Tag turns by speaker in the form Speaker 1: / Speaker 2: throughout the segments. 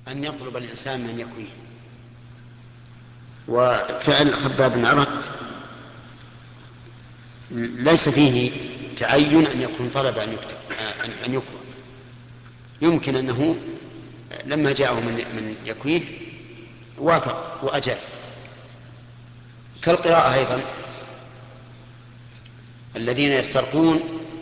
Speaker 1: أن يطلب الإنسان من يكويه. وفعل خباب بن أرت ليس فيه تعين أن يكون طلب أن يكوى، يمكن أنه لما جاءه من يكويه وافق وأجاز. كالقراءة أيضا، الذين يسترقون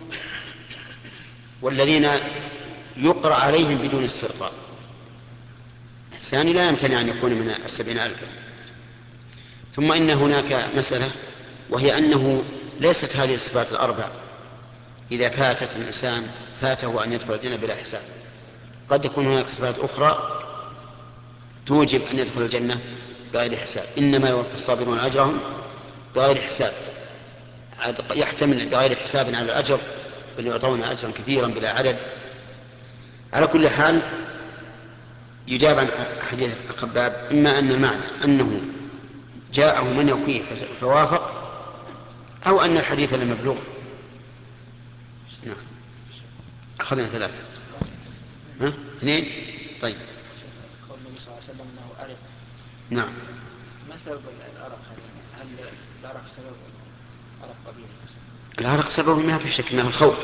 Speaker 1: والذين يقرأ عليهم بدون استرقاء، الثاني لا يمتنع أن يكون من 70,000. ثم إن هناك مسألة، وهي أنه ليست هذه الصفات الأربع إذا فاتت الإنسان فاته أن يدخل الجنة بلا حساب. قد يكون هناك صفات أخرى توجب أن يدخل الجنة بغير حساب. إنما يوفى الصابرون أجرهم بغير حساب، يحتمل بغير حساب على الأجر، بل يعطون أجرا كثيرا بلا عدد. على كل حال يجاب عن حديث الخباب إما أن المعنى أنه جاءه من يكويه فوافق، أو أن الحديث لمبلوغ. نعم، أخذنا 3. ها؟ 2. طيب.
Speaker 2: قول النبي صلى الله عليه وسلم أنه أرق.
Speaker 1: نعم.
Speaker 2: ما سبب الأرق هذا؟ هل الأرق سبب أرق قبيل؟
Speaker 1: الأرق سبب ما في شك أنه الخوف،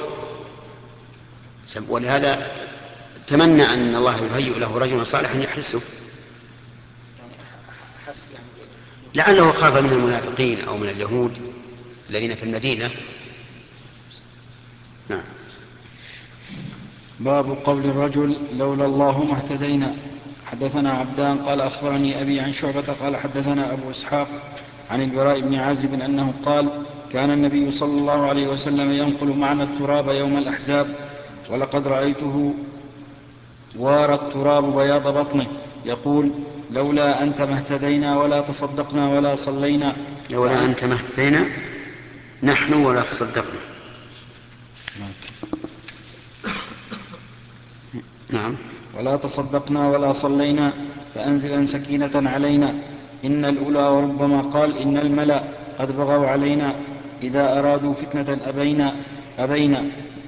Speaker 1: ولهذا تمنى أن الله يهيئ له رجلا صالحا يحرسه، لعله خاف من المنافقين أو من اليهود الذين في المدينة. نعم.
Speaker 3: باب قول الرجل لولا الله ما اهتدينا. حدثنا عبدان قال أخبرني أبي عن شعبة قال حدثنا أبو إسحاق عن البراء بن عازب أنه قال كان النبي صلى الله عليه وسلم ينقل معنا التراب يوم الأحزاب، ولقد رأيته وارى التراب بياض بطنه يقول لولا أنت ما اهتدينا ولا تصدقنا ولا صلينا.
Speaker 1: لولا أنت ما اهتدينا نحن ولا تصدقنا. نعم.
Speaker 3: ولا تصدقنا ولا صلينا فأنزلا سكينة علينا. إن الأولى، وربما قال إن الملأ قد بغوا علينا إذا أرادوا فتنة أبينا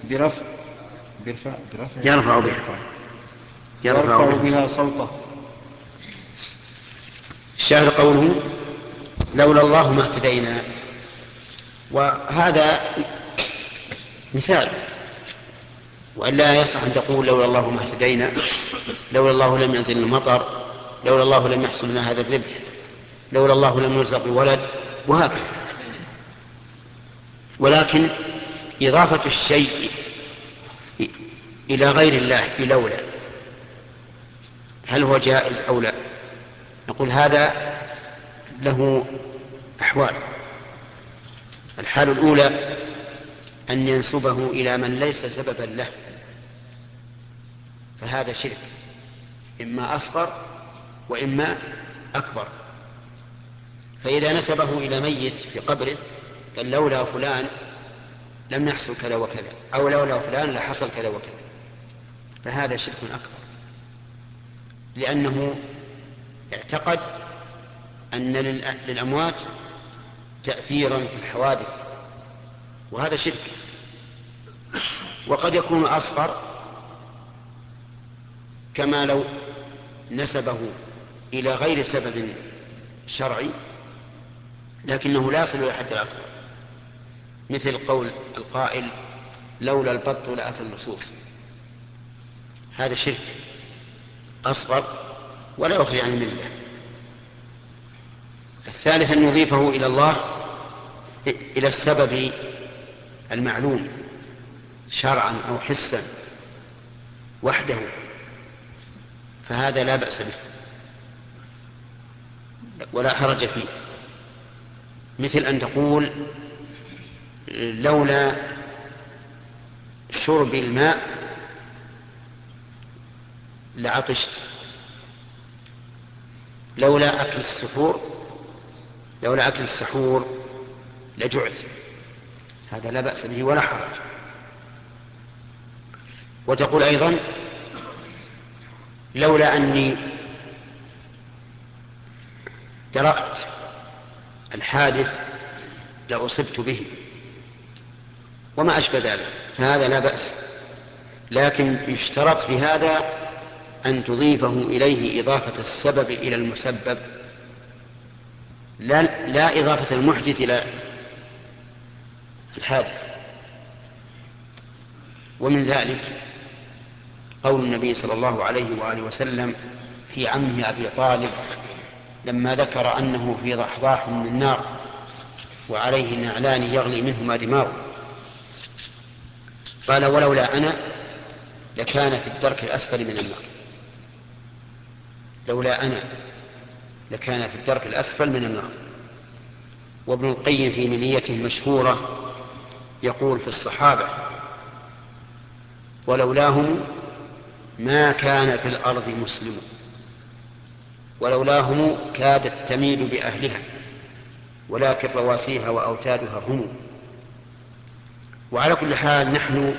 Speaker 3: يرفع بها صوته.
Speaker 1: الشاهد قوله لولا الله ما اهتدينا، وهذا مثال، وإلا يصح أن تقول لولا الله ما اهتدينا، لولا الله لم ينزل المطر، لولا الله لم يحصل لنا هذا الربح، لولا الله لم نرزق بولد، وهكذا. ولكن إضافة الشيء إلى غير الله بلولا هل هو جائز أو لا؟ نقول هذا له أحوال. الحال الأولى أن ينسبه إلى من ليس سببا له، فهذا شرك إما أصغر وإما أكبر. فإذا نسبه إلى ميت في قبره قال لولا فلان لم يحصل كذا وكذا، أو لولا فلان لحصل كذا وكذا، فهذا شرك أكبر، لأنه اعتقد أن للأموات تأثيرا في الحوادث، وهذا شرك. وقد يكون أصغر، كما لو نسبه إلى غير سبب شرعي لكنه لا يصل إلى حد الأكبر، مثل قول القائل لولا البط لأتى اللصوص، هذا شرك أصغر ولا يخرج عن الملة. الثالث أن نضيفه إلى الله إلى السبب المعلوم شرعا أو حسا وحده، فهذا لا بأس به ولا حرج فيه. مثل أن تقول لولا شرب الماء لعطشت، لولا أكل السحور لجعت، هذا لا بأس به ولا حرج. وتقول أيضا لولا أني درأت الحادث لأصبت به، وما أشبه ذلك، فهذا لا بأس، لكن يشترط في هذا أن تضيفه إليه إضافة السبب إلى المسبب، لا إضافة المحدث إلى الحادث. ومن ذلك قول النبي صلى الله عليه وآله وسلم في عمه أبي طالب لما ذكر أنه في ضحضاح من نار وعليه نعلان يغلي منهما دماغه، قال: ولولا أنا لكان في الدرك الأسفل من النار. لولا أنا لكان في الدرك الأسفل من النار. وابن القيم في منيته المشهورة يقول في الصحابة: ولولاهم ما كان في الأرض مسلم، ولولاهم كادت تميد بأهلها، ولكن رواسيها وأوتادها هم. وعلى كل حال نحن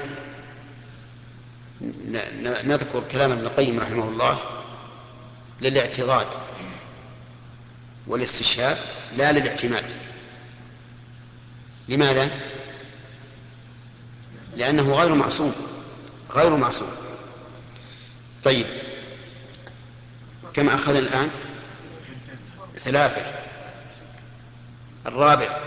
Speaker 1: نذكر كلام ابن القيم رحمه الله للاعتضاد والاستشهاد لا للاعتماد. لماذا؟ لأنه غير معصوم. طيب، كم أخذ الآن؟ 3. الرابع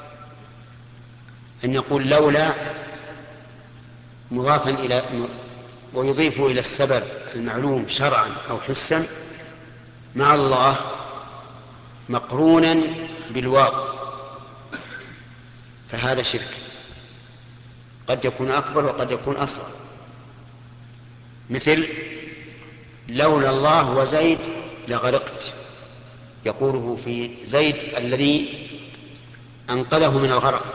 Speaker 1: أن يقول لولا مضافا إلى ويضيف إلى السبب المعلوم شرعا أو حسا مع الله مقرونا بالواو، فهذا شرك قد يكون أكبر وقد يكون أصغر. مثل لولا الله وزيد لغرقت، يقوله في زيد الذي أنقذه من الغرق،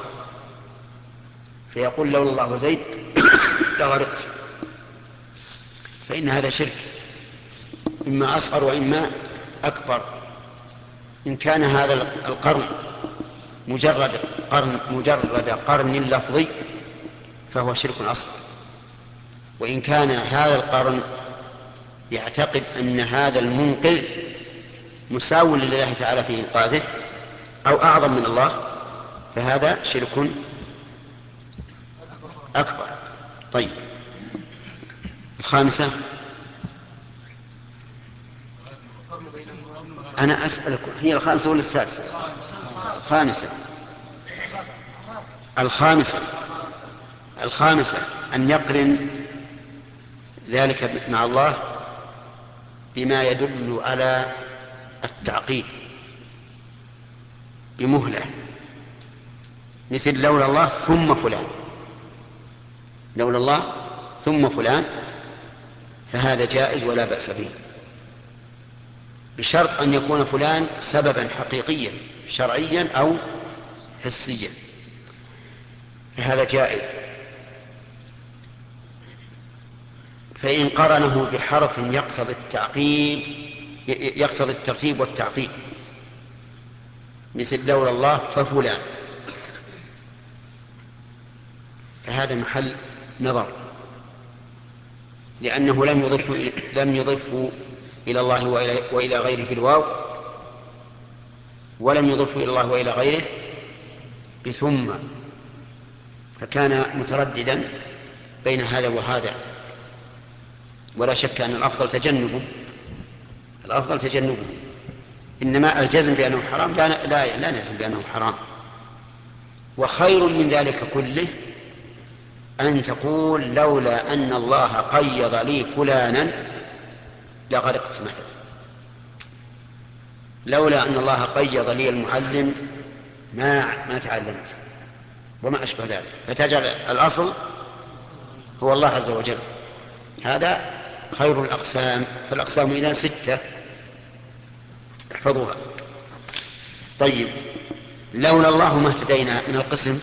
Speaker 1: فيقول لولا الله وزيد لغرقت، فإن هذا شرك إما أصغر وإما أكبر. إن كان هذا القرن مجرد قرن لفظي فهو شرك أصغر، وإن كان هذا القرن يعتقد أن هذا المنقذ مساو لله تعالى في إنقاذه أو أعظم من الله فهذا شرك أكبر. طيب، 5. أنا أسألكم هي 5 ولا 6؟ 5. 5 أن يقرن ذلك مع الله بما يدل على التعقيد بمهلة، مثل لولا الله ثم فلان، لولا الله ثم فلان، فهذا جائز ولا بأس به، بشرط أن يكون فلان سببا حقيقيا شرعيا أو حسيا، فهذا جائز. فإن قرنه بحرف يقتضي الترتيب والتعقيب، مثل لولا الله ففلان، فهذا محل نظر، لأنه لم يضفه إلى الله وإلى غيره بالواو، ولم يضفه إلى الله وإلى غيره بثم، فكان مترددا بين هذا وهذا، ولا شك أن الأفضل تجنبه. إنما الجزم بأنه حرام لا نجزم بأنه حرام. وخير من ذلك كله أن تقول لولا أن الله قيض لي فلانا لغرقت مثلا، لولا أن الله قيض لي المعلم ما تعلمت، وما أشبه ذلك، فتجعل الأصل هو الله عز وجل. هذا خير الأقسام، فالأقسام إذا 6 احفظوها. طيب، لولا الله ما اهتدينا من القسم،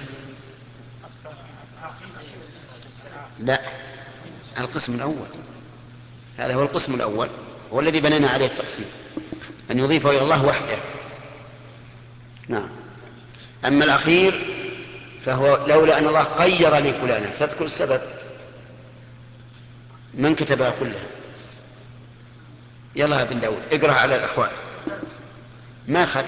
Speaker 1: لا، القسم الأول، هذا هو القسم الأول، هو الذي بنينا عليه التقسيم، أن يضيفه إلى الله وحده. نعم. أما الأخير فهو لولا أن الله قير لي فلانا، فاذكر السبب من كتبها كلها. يلا يا بن داود اقرأ على الأخوان. ما خل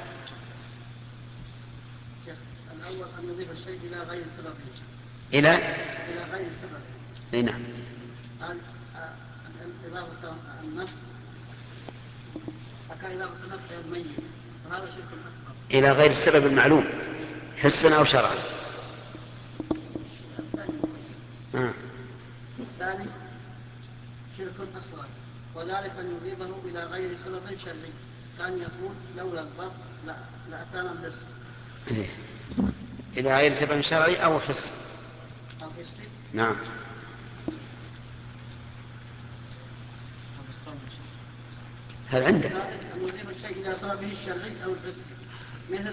Speaker 2: الأول أن يضيف الشيء إلى غير سببه، إلى
Speaker 1: إلى
Speaker 2: غير سببه.
Speaker 1: نعم.
Speaker 4: إضافة النفع إضافة النفع إلى الميت فهذا شرك أكبر
Speaker 1: إلى غير السبب المعلوم حسا أو شرعا.
Speaker 4: الثاني شرك أصغر وذلك أن يضيفه إلى غير سبب شرعي كان يقول لولا الضرب لأتانا الدس.
Speaker 1: إلى غير سبب شرعي أو حس. نعم. هذا عندك.
Speaker 4: أن يضيف الشيء إلى سببه الشرعي أو الحسي مثل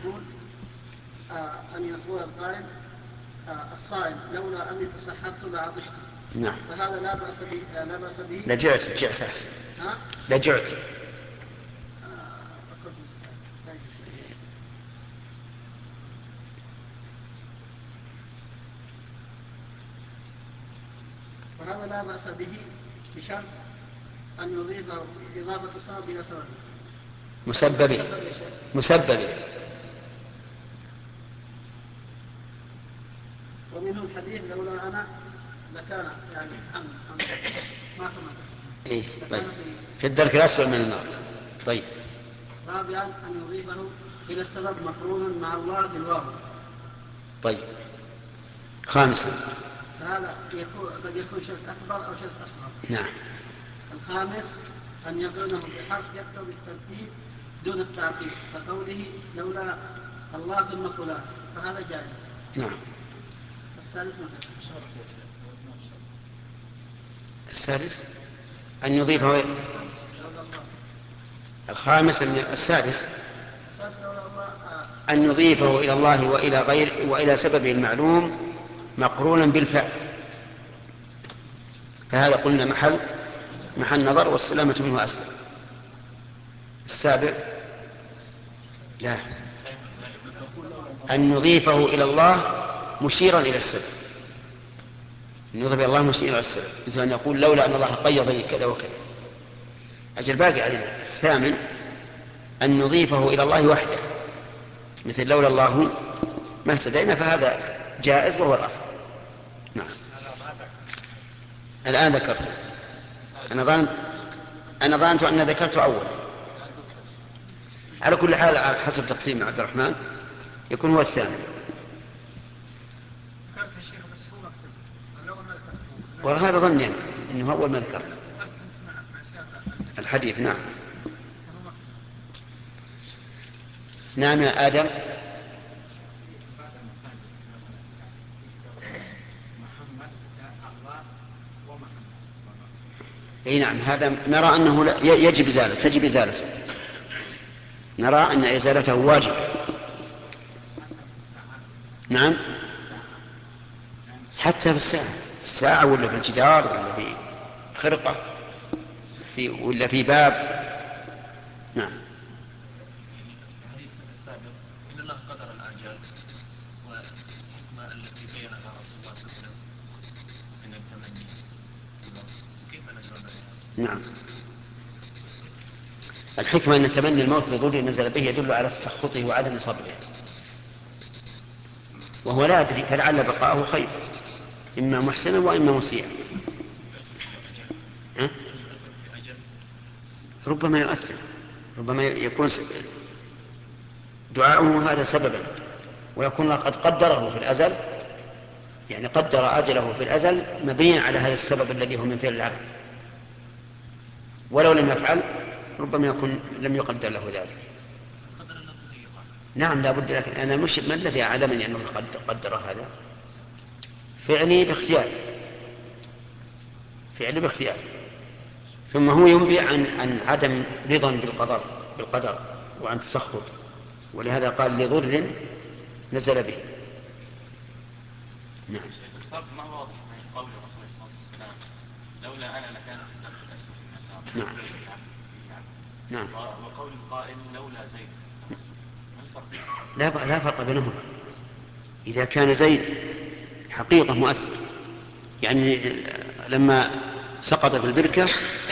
Speaker 4: أن يقول القائل الصائم لولا أني تسحرت لعطشت.
Speaker 1: نعم.
Speaker 4: فهذا لا بأس به.
Speaker 1: لجعت أحسن. لجعت.
Speaker 4: وهذا لا بأس به بشرط أن يضيف إضافة السبب إلى سببه.
Speaker 1: مسببه.
Speaker 4: ومنه الحديث لولا أنا لكان يعني ما
Speaker 1: إيه طيب في الدرك الأسفل من النار. طيب.
Speaker 4: رابعا أن يضيفه إلى السبب مقرونا مع الله بالواو.
Speaker 1: طيب. خامسا.
Speaker 4: فهذا قد يكون شرك أكبر أو شرك أصغر.
Speaker 1: نعم.
Speaker 4: الخامس أن يقرنه بحرف يقتضي الترتيب دون التعقيب كقوله لولا الله ثم فلان فهذا جائز.
Speaker 1: نعم. السادس أن يضيفه. الخامس السادس أن يضيفه إلى الله وإلى سببه المعلوم مقرونا بالفعل فهذا قلنا محل نظر والسلامة منه أسلم. السابع لا أن يضيفه إلى الله مشيرا إلى السبب. أن يضيف إلى الله مشيرا إلى السبب مثل أن يقول لولا أن الله قيض لي كذا وكذا. أجل باقي علينا. الثامن أن نضيفه إلى الله وحده مثل لولا الله ما اهتدينا فهذا جائز وهو الأصل. نعم. الآن ذكرت. أنا ظننت أن ذكرت أول. على كل حال على حسب تقسيم عبد الرحمن يكون هو الثاني. وهذا ظني يعني إنه أول ما ذكرت الحديث. نعم. نعم يا آدم. اي نعم هذا نرى أنه يجب إزالته. نرى أن إزالته واجبة. نعم. حتى في الساعة ولا في الجدار ولا في خرقة ولا في باب. نعم.
Speaker 5: الحديث السابق إن الله قدر الآجال والحكمة التي بينها رسول الله صلى الله عليه وسلم من التمني كيف نجرى بها؟
Speaker 1: نعم. الحكمة أن تمني الموت لضر نزل به يدل على تسخطه وعدم صبره وهو لا يدري فلعل بقاءه خير إما محسنا وإما مسيئا. ربما يؤثر. ربما يكون دعاؤه هذا سببا ويكون قد قدره في الأزل يعني قدر أجله في الأزل مبنيا على هذا السبب الذي هو من فعل العبد ولو لم يفعل ربما يكون لم يقدر له ذلك. نعم لا بد. لكن أنا مش ما الذي أعلمني أنه قدر هذا فعلي باختيار ثم هو ينبئ عن عدم رضا بالقدر وعن تسخط ولهذا قال لضر نزل به. نعم.
Speaker 5: الفرق ما هو واضح بين قول الرسول صلى الله عليه وسلم لولا أنا لكان في الدرك الأسفل من النار.
Speaker 1: نعم.
Speaker 5: وقول القائل لولا زيد ما
Speaker 1: لا
Speaker 5: الفرق؟
Speaker 1: فرق بينهما. إذا كان زيد حقيقة مؤثر يعني لما سقط في البركة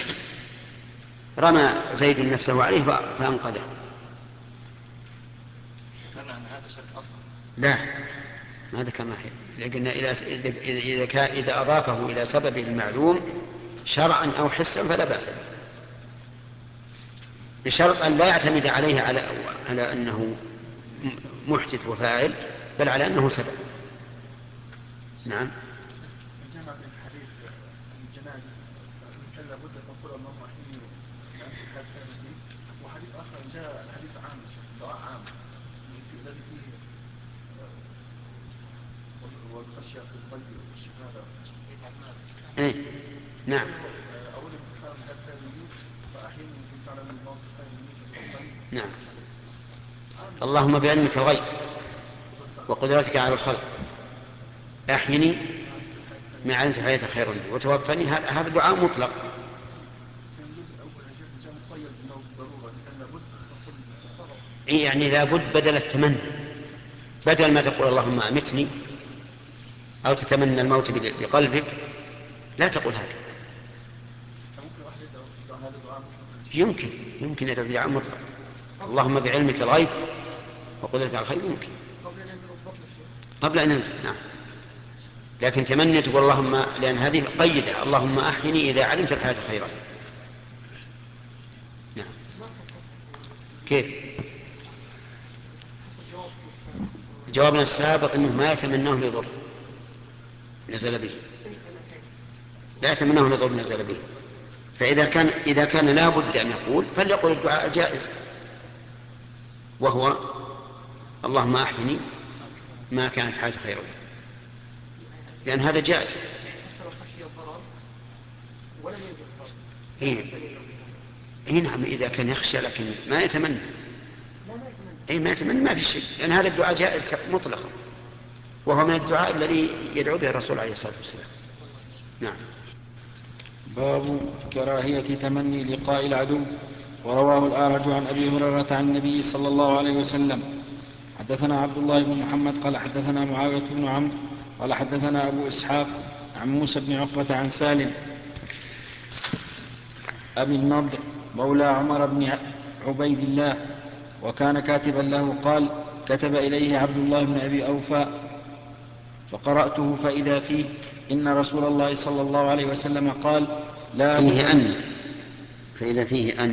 Speaker 1: رمى زيد نفسه عليه فأنقذه.
Speaker 5: كان هذا شرك أصلا.
Speaker 1: لا ما هذا كما قلنا إذا أضافه إلى سببه المعلوم شرعا أو حسا فلا بأس به، بشرط أن لا يعتمد عليه على أنه محدث وفاعل، بل على أنه سبب. نعم.
Speaker 2: الجمع بين حديث الجنازة كان لابد أن تقول اللهم أحيني وأنت الحياة خير، وحديث آخر جاء الحديث عام دعاء عام الذي فيه والخشية في القلب والشهادة.
Speaker 1: إيه نعم.
Speaker 2: أولا كنت تعلم الحياة خير مني فأحيني كنت تعلم الموت خير مني.
Speaker 1: نعم. اللهم بعلمك الغيب وقدرتك على الخلق أحيني ما علمت الحياة خير لي وتوفني، هذا دعاء مطلق. يعني لابد بدل التمني، بدل ما تقول اللهم أمتني أو تتمنى الموت بقلبك لا تقول هذا. يمكن يدعو بدعاء مطلق. اللهم بعلمك الغيب وقدرتك على الخير يمكن قبل أن ينزل. نعم. لكن تمني تقول اللهم، لأن هذه قيدة، اللهم أحيني إذا علمت الحياة خيرا. نعم. كيف؟ جوابنا السابق أنه ما يتمناه لضر نزل به، لا يتمناه لضر نزل به. إذا كان لا بد أن يقول فليقول الدعاء الجائز، وهو اللهم أحيني ما كانت حياة خيرا، لأن هذا جائز. إيه نعم، إذا كان يخشى لكن ما يتمنى. ما يتمنى ما في شيء، لأن هذا الدعاء جائز مطلقا، وهو من الدعاء الذي يدعو به الرسول عليه الصلاة والسلام. نعم.
Speaker 3: باب كراهية تمني لقاء العدو. ورواه الأعرج عن أبي هريرة عن النبي صلى الله عليه وسلم. حدثنا عبد الله بن محمد قال حدثنا معاوية بن عمرو قال حدثنا أبو إسحاق عن موسى بن عقبة عن سالم أبي النضر مولى عمر بن عبيد الله وكان كاتبا له، قال كتب إليه عبد الله بن أبي أوفى فقرأته فإذا فيه إن رسول الله صلى الله عليه وسلم قال لا
Speaker 1: فيه أن، فإذا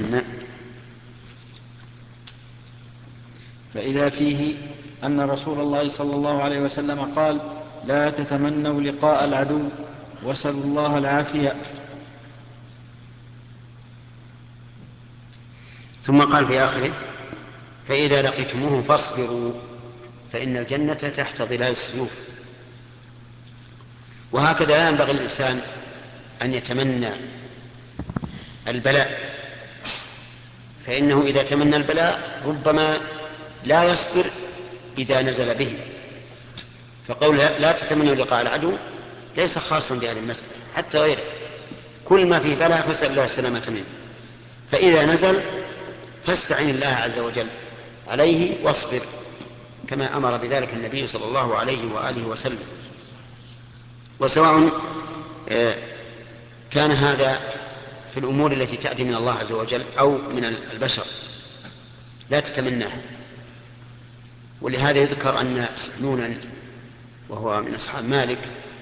Speaker 3: فيه أن رسول الله صلى الله عليه وسلم قال لا تتمنوا لقاء العدو واسألوا الله العافية.
Speaker 1: ثم قال في آخره فإذا لقيتموه فاصبروا فإن الجنة تحت ظلال السيوف. وهكذا لا ينبغي الإنسان أن يتمنى البلاء، فإنه إذا تمنى البلاء ربما لا يصبر إذا نزل به. فقول لا تتمنوا لقاء العدو ليس خاصا بهذه المسألة، حتى غيره كل ما فيه بلاء فاسأل الله السلامة منه. فإذا نزل فاستعن الله عز وجل عليه واصبر، كما أمر بذلك النبي صلى الله عليه وآله وسلم. وسواء كان هذا في الأمور التي تأتي من الله عز وجل أو من البشر لا تتمناها. ولهذا يذكر أن سحنونا وهو من أصحاب مالك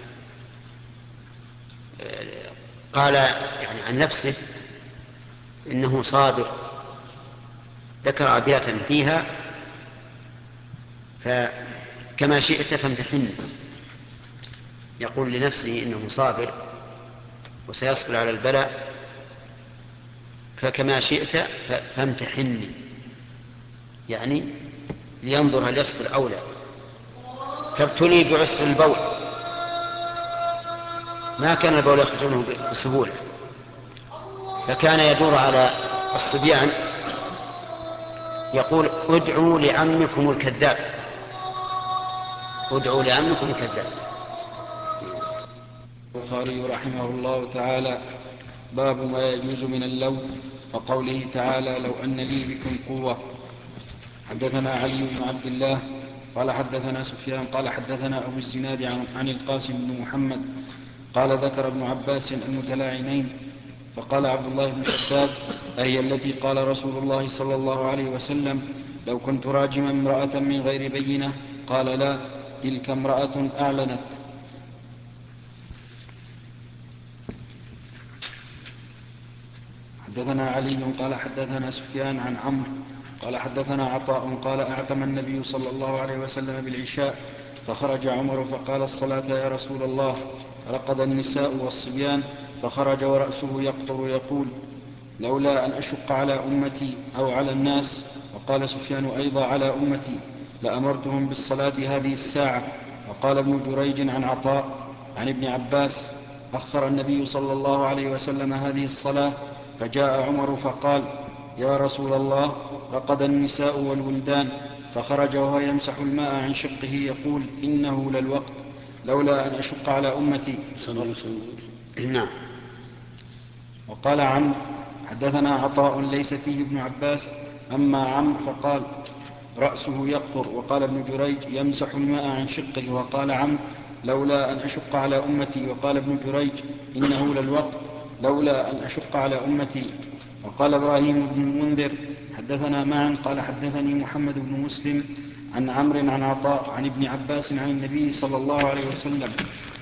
Speaker 1: قال يعني عن نفسه إنه صابر، ذكر أبياتا فيها فكما شئت فامتحن، يقول لنفسه إنه صابر وسيصبر على البلاء، فكما شئت فامتحني، يعني لينظر هل يصبر أو لا. فابتلي بعسر البول، ما كان البول يخرج منه بسهولة، فكان يدور على الصبيان يقول ادعوا لعمكم الكذاب، ادعوا لعمكم الكذاب.
Speaker 3: البخاري رحمه الله تعالى باب ما يجوز من اللوم وقوله تعالى لو أن لي بكم قوة. حدثنا علي بن عبد الله قال حدثنا سفيان قال حدثنا أبو الزناد عن القاسم بن محمد قال ذكر ابن عباس المتلاعنين، فقال عبد الله بن شداد أهي التي قال رسول الله صلى الله عليه وسلم لو كنت راجما امرأة من غير بينة؟ قال لا، تلك امرأة أعلنت. حدثنا علي قال حدثنا سفيان عن عمرو قال حدثنا عطاء قال أعتم النبي صلى الله عليه وسلم بالعشاء فخرج عمر فقال الصلاة يا رسول الله. رقد النساء والصبيان فخرج ورأسه يقطر يقول لولا أن أشق على أمتي أو على الناس. وقال سفيان أيضا على أمتي لأمرتهم بالصلاة هذه الساعة. وقال ابن جريج عن عطاء عن ابن عباس أخر النبي صلى الله عليه وسلم هذه الصلاة فجاء عمر فقال يا رسول الله رقد النساء والولدان. فخرج وهو يمسح الماء عن شقه يقول إنه للوقت لولا أن أشق على أمتي.
Speaker 1: نعم.
Speaker 3: وقال عمرو حدثنا عطاء ليس فيه ابن عباس أما عمرو فقال رأسه يقطر. وقال ابن جريج يمسح الماء عن شقه. وقال عمرو لولا أن أشق على أمتي. وقال ابن جريج إنه للوقت لولا أن أشق على أمتي. وقال إبراهيم بن المنذر حدثنا معا قال حدثني محمد بن مسلم عن عمرو عن عطاء عن ابن عباس عن النبي صلى الله عليه وسلم.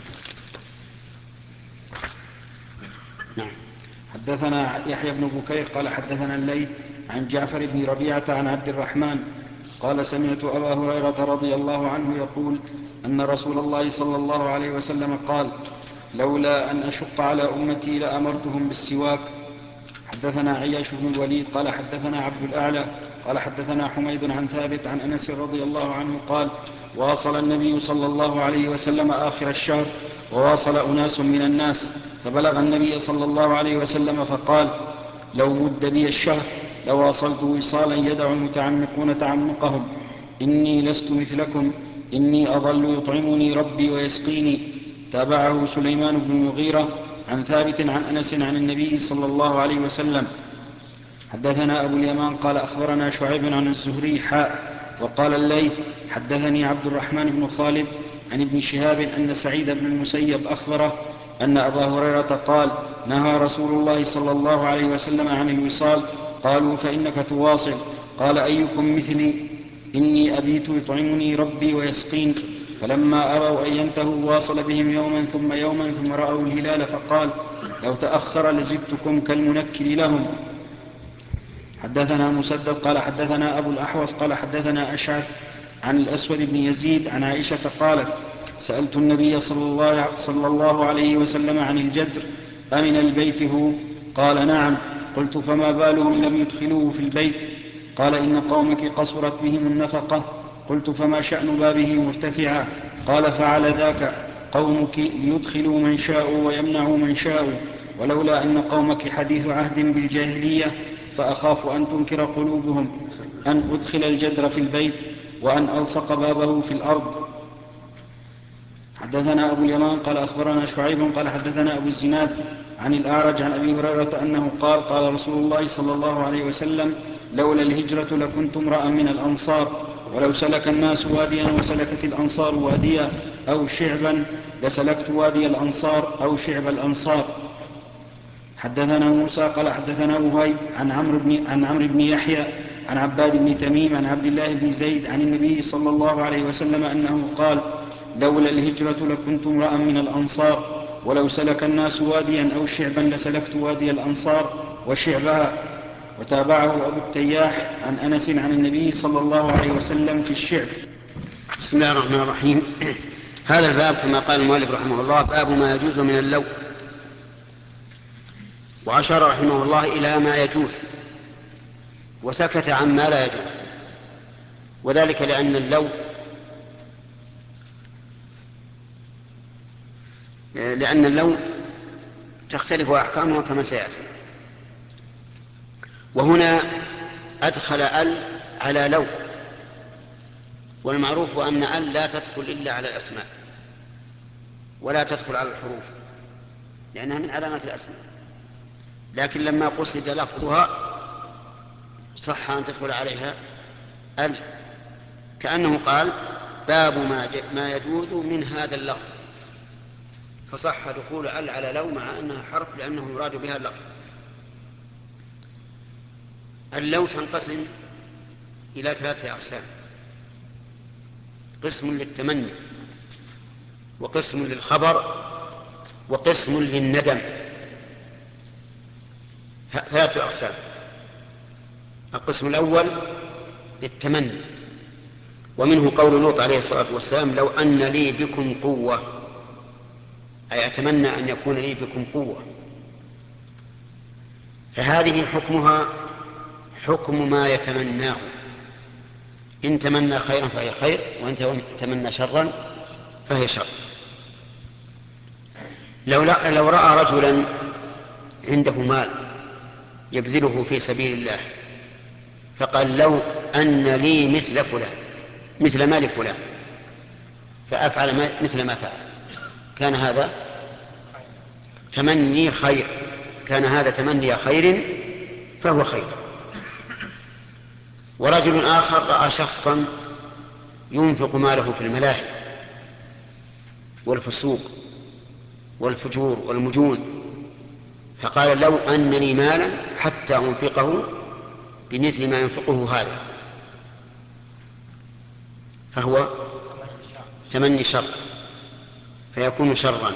Speaker 3: حدثنا يحيى بن بكير قال حدثنا الليث عن جعفر بن ربيعة عن عبد الرحمن قال سمعت أبا هريرة رضي الله عنه يقول أن رسول الله صلى الله عليه وسلم قال لولا أن أشق على أمتي لأمرتهم بالسواك. حدثنا عياش بن الوليد قال حدثنا عبد الأعلى قال حدثنا حميد عن ثابت عن أنس رضي الله عنه قال واصل النبي صلى الله عليه وسلم آخر الشهر وواصل أناس من الناس فبلغ النبي صلى الله عليه وسلم فقال لو مد بي الشهر لواصلت وصالا يدع المتعمقون تعمقهم إني لست مثلكم إني أظل يطعمني ربي ويسقيني. تابعه سليمان بن المغيرة عن ثابت عن أنس عن النبي صلى الله عليه وسلم. حدثنا أبو اليمان قال أخبرنا شعيب عن الزهري وقال الليث حدثني عبد الرحمن بن خالد عن ابن شهاب أن سعيد بن المسيب أخبره أن أبا هريرة قال نهى رسول الله صلى الله عليه وسلم عن الوصال. قالوا فإنك تواصل. قال أيكم مثلي إني أبيت يطعمني ربي ويسقين. فلما أروا أن ينتهوا واصل بهم يوما ثم رأوا الهلال فقال لو تأخر لزدتكم كالمنكر لهم. حدثنا مسدد قال حدثنا أبو الأحوص قال حدثنا أشعث عن الأسود بن يزيد عن عائشة قالت سألت النبي صلى الله عليه وسلم عن الجدر أمن البيت هو؟ قال نعم. قلت فما بالهم لم يدخلوه في البيت؟ قال إن قومك قصرت بهم النفقة. قلت فما شأن بابه مرتفعا؟ قال فعل ذاك قومك ليدخلوا من شاءوا ويمنعوا من شاءوا ولولا أن قومك حديث عهد بالجاهلية فأخاف أن تنكر قلوبهم أن أدخل الجدر في البيت وأن ألصق بابه في الأرض. حدثنا أبو اليمان قال أخبرنا شعيب قال حدثنا أبو الزناد عن الأعرج عن أبي هريرة أنه قال قال رسول الله صلى الله عليه وسلم لولا الهجرة لكنت امرأ من الأنصار ولو سلك الناس واديا وسلكت الأنصار واديا أو شعبا لسلكت وادي الأنصار أو شعب الأنصار. حدثنا موسى قال حدثنا وهيب عن عمرو بن يحيى عن عباد بن تميم عن عبد الله بن زيد عن النبي صلى الله عليه وسلم أنه قال لولا الهجرة لكنت امرأ من الأنصار ولو سلك الناس واديا أو شعبا لسلكت وادي الأنصار وشعبها. وتابعه أبو التياح عن أنس عن النبي صلى الله عليه وسلم في الشعب.
Speaker 1: بسم الله الرحمن الرحيم. هذا الباب كما قال المؤلف رحمه الله باب ما يجوز من اللو، وأشار رحمه الله إلى ما يجوز وسكت عن ما لا يجوز، وذلك لأن اللو تختلف أحكامها كما سيأتي. وهنا أدخل على لو، والمعروف أن لا تدخل إلا على الأسماء ولا تدخل على الحروف لأنها من علامات الأسماء، لكن لما قصد لفظها صح أن تدخل عليها كأنه قال باب ما يجوز من هذا اللفظ، فصح دخول على لو مع أنها حرف لأنه يراد بها اللفظ. اللو تنقسم إلى 3 أقسام: قسم للتمني، وقسم للخبر، وقسم للندم. ثلاثة أقسام. القسم الأول للتمني، ومنه قول لوط عليه الصلاة والسلام لو أن لي بكم قوة، أي أتمنى أن يكون لي بكم قوة. فهذه حكمها حكم ما يتمناه، إن تمنى خيرا فهي خير، وإن تمنى شرا فهي شر. لو رأى رجلا عنده مال يبذله في سبيل الله فقال لو أن لي مثل فلان، مثل مال فلان، فأفعل مثل ما فعل، كان هذا تمني خير، كان هذا تمني خير فهو خير. ورجل آخر رأى شخصا ينفق ماله في الملاهي والفسوق والفجور والمجون، فقال لو أن لي مالا حتى أنفقه بمثل ما ينفقه هذا، فهو تمني شر فيكون شرا.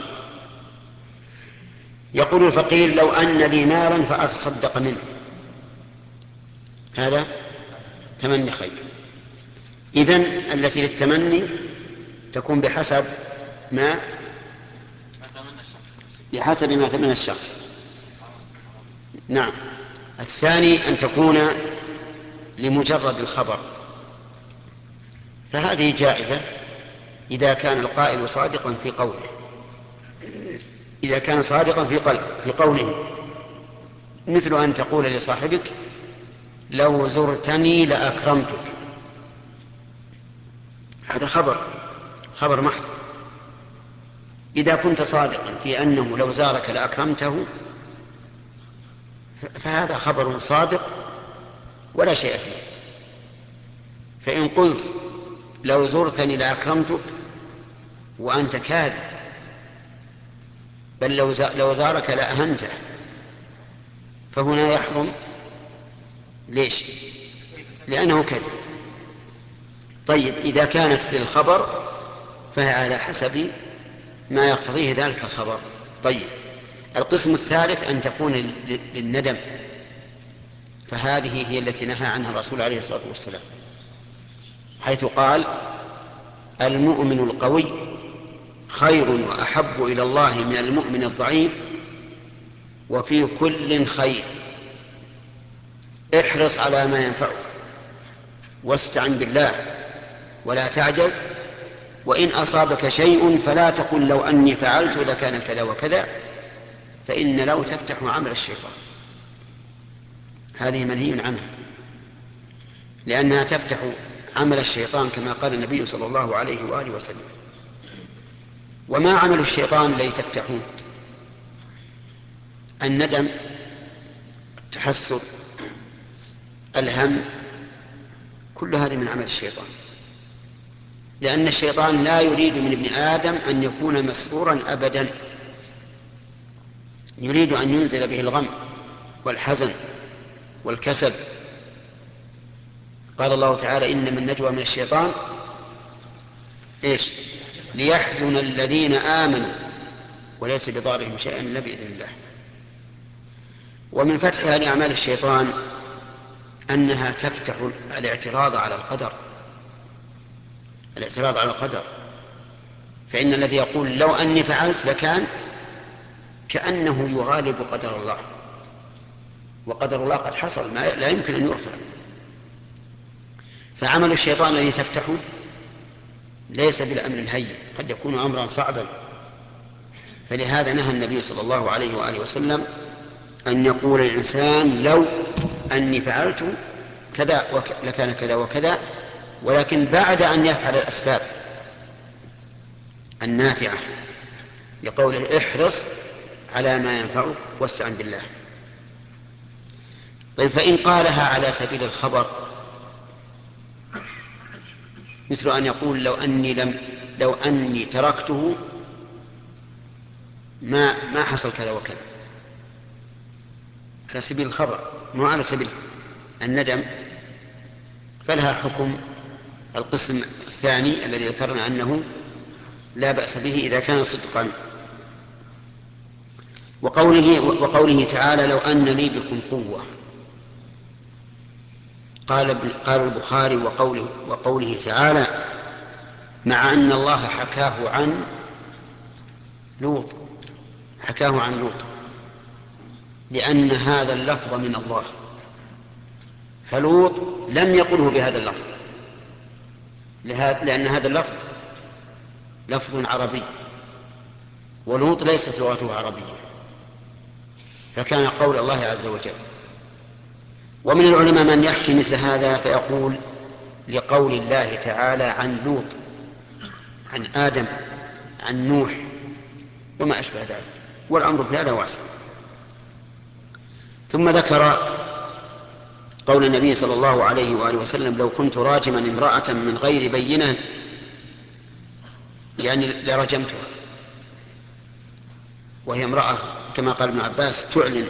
Speaker 1: يقول الفقير لو أن لي مالا فأتصدق منه، هذا تمني خير. إذن التي للتمني تكون بحسب ما تمنى الشخص. نعم. الثاني أن تكون لمجرد الخبر، فهذه جائزة إذا كان القائل صادقا في قوله، إذا كان صادقا في قوله، مثل أن تقول لصاحبك لو زرتني لأكرمتك، هذا خبر محض. إذا كنت صادقا في أنه لو زارك لأكرمته فهذا خبر صادق ولا شيء فيه. فإن قلت لو زرتني لأكرمتك وأنت كاذب، بل لو زارك لأهنته، فهنا يحرم. ليش؟ لأنه كذب. طيب إذا كانت للخبر فهي على حسب ما يقتضيه ذلك الخبر. طيب القسم الثالث أن تكون للندم، فهذه هي التي نهى عنها الرسول عليه الصلاة والسلام، حيث قال المؤمن القوي خير وأحب إلى الله من المؤمن الضعيف وفي كل خير، احرص على ما ينفعك واستعن بالله ولا تعجز، وإن أصابك شيء فلا تقل لو أني فعلت لكان كذا وكذا، فإن لو تفتح عمل الشيطان. هذه منهي عنها لأنها تفتح عمل الشيطان كما قال النبي صلى الله عليه وآله وسلم. وما عمل الشيطان الذي تفتحه؟ الندم، التحسر، الهم، كل هذه من عمل الشيطان، لأن الشيطان لا يريد من ابن آدم أن يكون مسرورا أبدا، يريد أن ينزل به الغم والحزن والكسل. قال الله تعالى إنما النجوى من الشيطان ليحزن الذين آمنوا وليس بضارهم شيئا إلا بإذن الله. ومن فتحها لأعمال الشيطان أنها تفتح الاعتراض على القدر، فإن الذي يقول لو أني فعلت لكان، كأنه يغالب قدر الله، وقدر الله قد حصل، لا يمكن أن يرفع. فعمل الشيطان الذي تفتحه ليس بالأمر الهين، قد يكون أمرا صعبا. فلهذا نهى النبي صلى الله عليه وآله وسلم أن يقول الإنسان لو أني فعلت كذا لكان كذا وكذا، ولكن بعد أن يفعل الأسباب النافعة، لقوله احرص على ما ينفعك واستعن بالله. طيب فإن قالها على سبيل الخبر، مثل أن يقول لو أني تركته ما حصل كذا وكذا، على سبيل الخبر مو على سبيل الندم، فلها حكم القسم الثاني الذي ذكرنا أنه لا بأس به إذا كان صدقا. وقوله تعالى لو أن لي بكم قوة. قال البخاري وقوله تعالى مع أن الله حكاه عن لوط لأن هذا اللفظ من الله، فلوط لم يقله بهذا اللفظ لأن هذا اللفظ لفظ عربي ولوط ليست لغته عربية، فكان قول الله عز وجل. ومن العلماء من يحكي مثل هذا فيقول لقول الله تعالى عن لوط، عن آدم، عن نوح وما أشبه ذلك، والأمر في هذا واسع. ثم ذكر قول النبي صلى الله عليه وآله وسلم لو كنت راجما امرأة من غير بينة يعني لرجمتها، وهي امرأة كما قال ابن عباس تعلن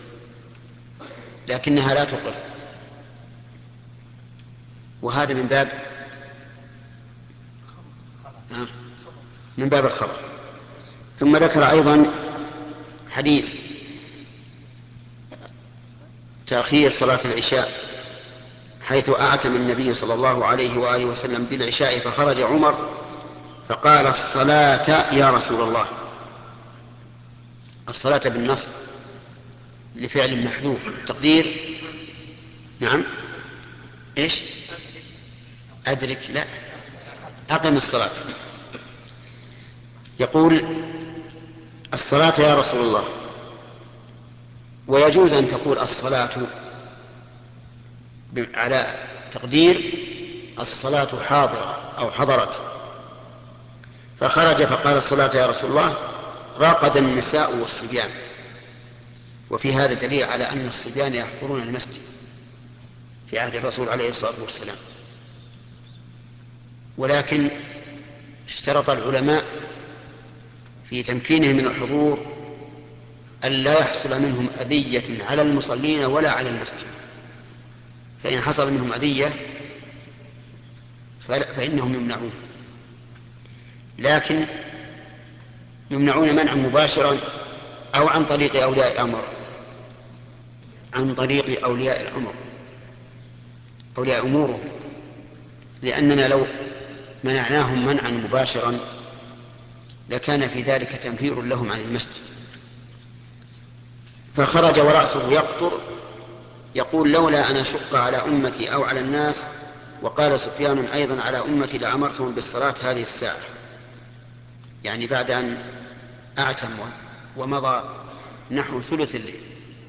Speaker 1: لكنها لا تقر، وهذا من باب الخبر. ثم ذكر أيضا حديث تأخير صلاة العشاء حيث أعتم النبي صلى الله عليه وآله وسلم بالعشاء فخرج عمر فقال الصلاة يا رسول الله. الصلاة بالنصب لفعل محذوف تقدير نعم إيش أدرك لا أقم الصلاة. يقول الصلاة يا رسول الله، ويجوز أن تقول الصلاة على تقدير الصلاة حاضرة أو حضرت. فخرج فقال الصلاة يا رسول الله راقد النساء والصبيان، وفي هذا دليل على أن الصبيان يحضرون المسجد في عهد الرسول عليه الصلاة والسلام، ولكن اشترط العلماء في تمكينهم من الحضور أن لا يحصل منهم أذية على المصلين ولا على المسجد، فإن حصل منهم أذية فإنهم يمنعون، لكن يمنعون منعا مباشرا أو عن طريق أولياء الأمر، أولياء أمورهم، لأننا لو منعناهم منعا مباشرا لكان في ذلك تنفير لهم عن المسجد. فخرج ورأسه يقطر يقول لولا أن أشق على أمتي أو على الناس، وقال سفيان أيضا على أمتي لأمرتهم بالصلاة هذه الساعة، يعني بعد أن أعتم ومضى نحو ثلث الليل.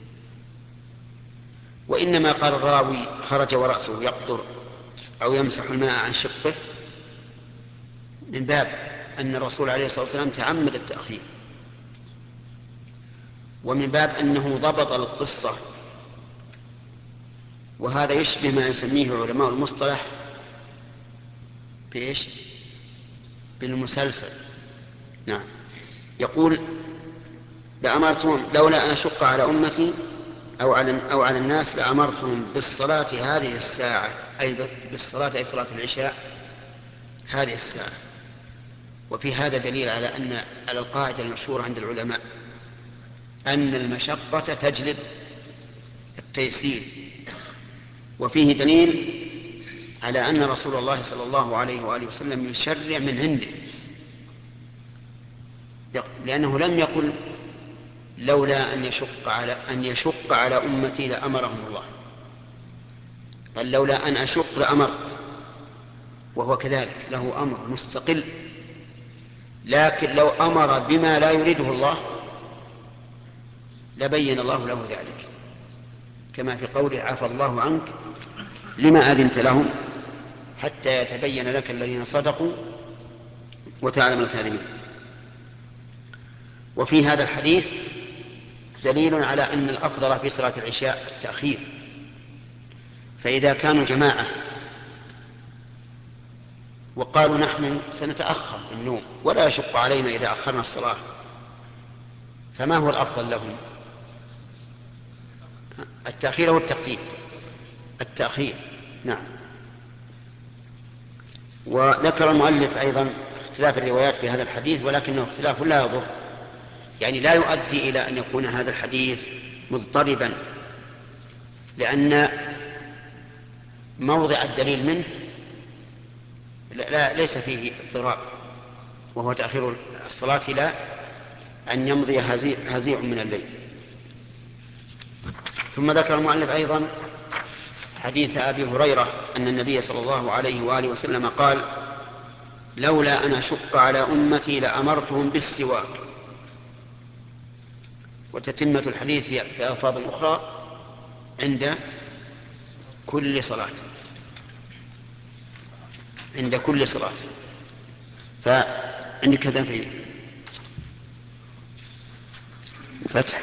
Speaker 1: وإنما قال الراوي خرج ورأسه يقطر أو يمسح الماء عن شقه من باب أن الرسول عليه الصلاة والسلام تعمد التأخير، ومن باب أنه ضبط القصة، وهذا يشبه ما يسميه علماء المصطلح بإيش؟ بالمسلسل. نعم. يقول لأمرتهم لولا أن أشق على أمتي أو على الناس لأمرتهم بالصلاة هذه الساعة، أي بالصلاة أي صلاة العشاء هذه الساعة. وفي هذا دليل على القاعدة المشهورة عند العلماء أن المشقة تجلب التيسير، وفيه دليل على أن رسول الله صلى الله عليه وآله وسلم يشرع من عنده، لأنه لم يقل لولا أن يشق على أمتي لأمرهم الله، بل لولا أن أشق لأمرت، وهو كذلك له أمر مستقل. لكن لو أمر بما لا يريده الله لبين الله له ذلك، كما في قوله عفى الله عنك لما أذنت لهم حتى يتبين لك الذين صدقوا وتعلم الكاذبين. وفي هذا الحديث دليل على أن الأفضل في صلاة العشاء التأخير، فإذا كانوا جماعة وقالوا نحن سنتأخر في النوم ولا يشق علينا إذا أخرنا الصلاة، فما هو الأفضل لهم؟ التأخير أو التقديم؟ التأخير. نعم. وذكر المؤلف أيضا اختلاف الروايات في هذا الحديث، ولكنه اختلاف لا يضر، يعني لا يؤدي إلى أن يكون هذا الحديث مضطربا، لأن موضع الدليل منه ليس فيه اضطراب، وهو تأخير الصلاة إلى أن يمضي هزيع من الليل. ثم ذكر المؤلف أيضا حديث أبي هريرة أن النبي صلى الله عليه وآله وسلم قال: لولا أن أشق على أمتي لأمرتهم بالسواك. وتتمة الحديث في ألفاظ أخرى: عند كل صلاة، عند كل صلاة. فعندك كذا في فتح.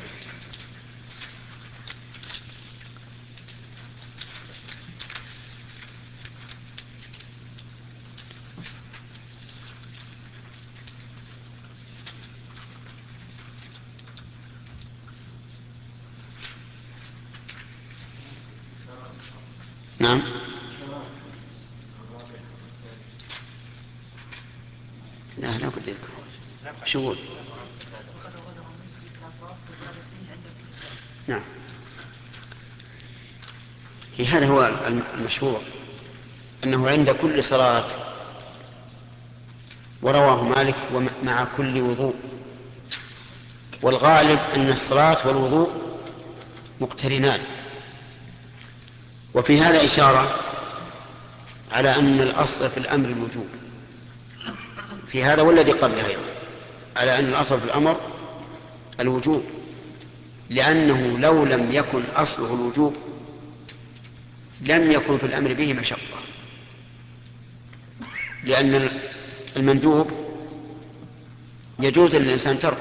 Speaker 1: نعم. لا بد يذكر شغول. نعم، هذا هو المشهور أنه عند كل صلاة، ورواه مالك ومع كل وضوء. والغالب أن الصلاة والوضوء مقترنان. وفي هذا إشارة على أن الأصل في الأمر الوجوب في هذا والذي قبله أيضا، على أن الأصل في الأمر الوجوب، لأنه لو لم يكن أصله الوجوب لم يكن في الأمر به مشقة، لأن المندوب يجوز للإنسان تركه،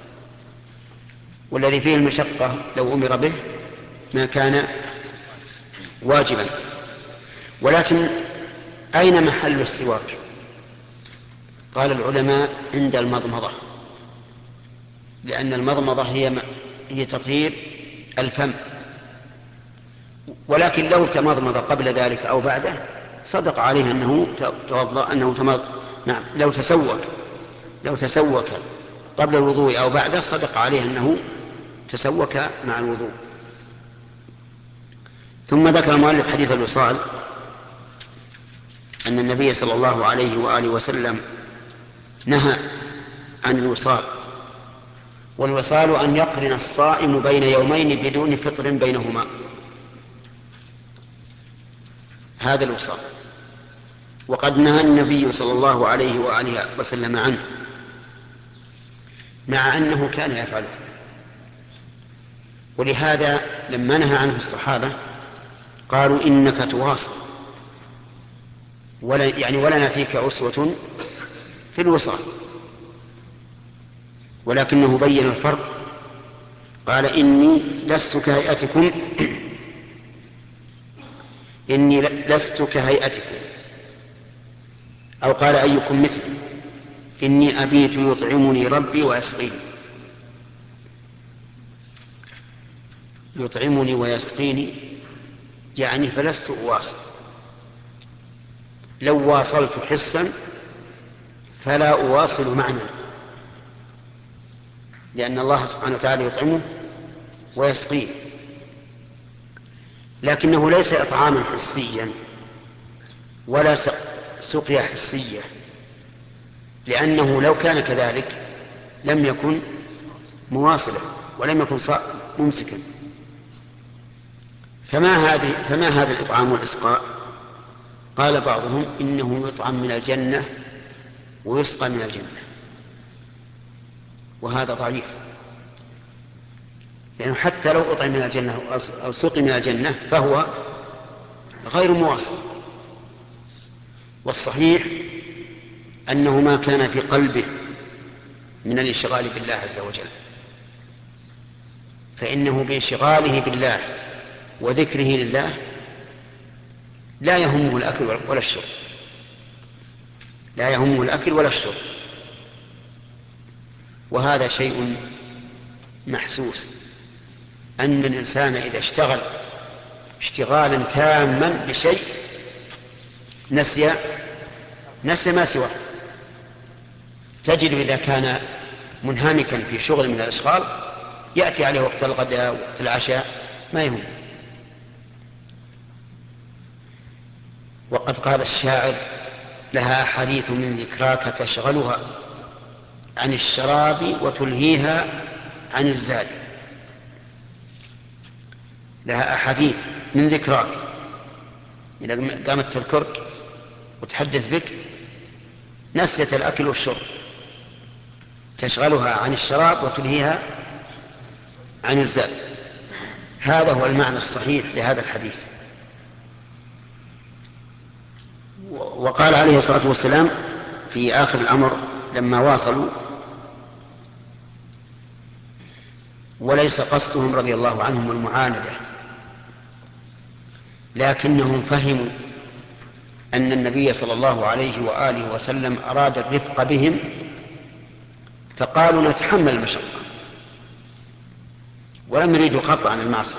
Speaker 1: والذي فيه المشقة لو أمر به ما كان واجبا. ولكن أين محل السواك؟ قال العلماء: عند المضمضة، لأن المضمضة هي تطهير الفم. ولكن لو تمضمض قبل ذلك أو بعده صدق عليه أنه توضأ، نعم، لو تسوك قبل الوضوء أو بعده صدق عليه أنه تسوك مع الوضوء. ثم ذكر المؤلف حديث الوصال، أن النبي صلى الله عليه وآله وسلم نهى عن الوصال. والوصال أن يقرن الصائم بين يومين بدون فطر بينهما، هذا الوصال. وقد نهى النبي صلى الله عليه وآله وسلم عنه، مع أنه كان يفعله. ولهذا لما نهى عنه الصحابة قالوا: إنك تواصل، ولنا فيك أسوة في الوصال. ولكنه بين الفرق، قال: إني لست كهيئتكم، إني لست كهيئتكم، أو قال: أيكم مثلي، إني أبيت يطعمني ربي ويسقيني. يطعمني ويسقيني يعني فلست أواصل. لو واصلت حسا فلا أواصل معنى، لأن الله سبحانه وتعالى يطعمه ويسقيه، لكنه ليس إطعاما حسيا ولا سقيا حسية، لأنه لو كان كذلك لم يكن مواصلا ولم يكن ممسكا. فما هذا الإطعام والإسقاء؟ قال بعضهم: إنه يطعم من الجنة ويسقى من الجنة، وهذا ضعيف، لأنه حتى لو أطعم من الجنة أو سقي من الجنة فهو غير مواصل. والصحيح أنه ما كان في قلبه من الانشغال بالله عز وجل، فإنه بانشغاله بالله وذكره لله لا يهمه الأكل ولا الشرب، لا يهمه الأكل ولا الشرب. وهذا شيء محسوس، أن الإنسان إذا اشتغل اشتغالا تاما بشيء نسي ما سواه. تجد إذا كان منهمكا في شغل من الأشغال يأتي عليه وقت الغداء وقت العشاء ما يهم. وقد قال الشاعر: لها أحاديث من ذكراك تشغلها عن الشراب وتلهيها عن الزاد. لها أحاديث من ذكراك، إذا قامت تذكرك وتحدث بك نسيت الأكل والشرب، تشغلها عن الشراب وتلهيها عن الزاد. هذا هو المعنى الصحيح لهذا الحديث. وقال عليه الصلاة والسلام في آخر الأمر لما واصلوا: وليس قصدهم رضي الله عنهم المعاندة، لكنهم فهموا أن النبي صلى الله عليه وآله وسلم أراد الرفق بهم، فقالوا نتحمل المشقة، ولم يريدوا قطعا المعصية.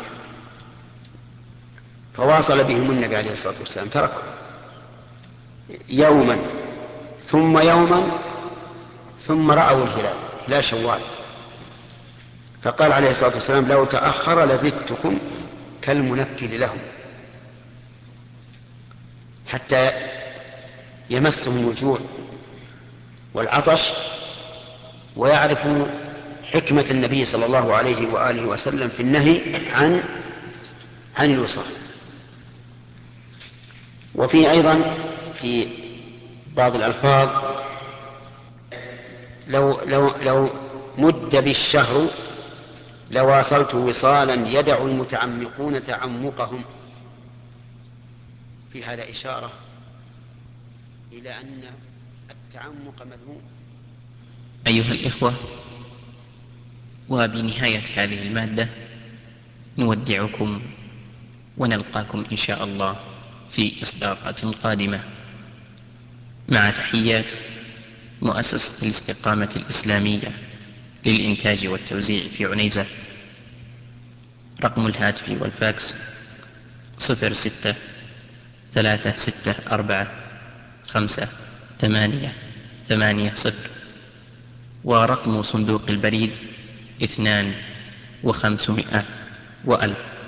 Speaker 1: فواصل بهم النبي عليه الصلاة والسلام، تركوا يوما ثم يوما ثم رأوا الهلال، هلال شوال، فقال عليه الصلاة والسلام: لو تأخر لزدتكم كالمنكل لهم، حتى يمسهم الجوع والعطش ويعرفوا حكمة النبي صلى الله عليه وآله وسلم في النهي عن الوصال. وفي أيضا في بعض الألفاظ: لو مد بالشهر لواصلت وصالا يدع المتعمقون تعمقهم. في هذا إشارة إلى أن التعمق مذموم.
Speaker 6: أيها الإخوة، وبنهاية هذه المادة نودعكم ونلقاكم إن شاء الله في إصدارات قادمة، مع تحيات مؤسسة الاستقامة الإسلامية للإنتاج والتوزيع في عنيزة. رقم الهاتف والفاكس 06-364-5-8-8-0، ورقم صندوق البريد 2 و500 و1000.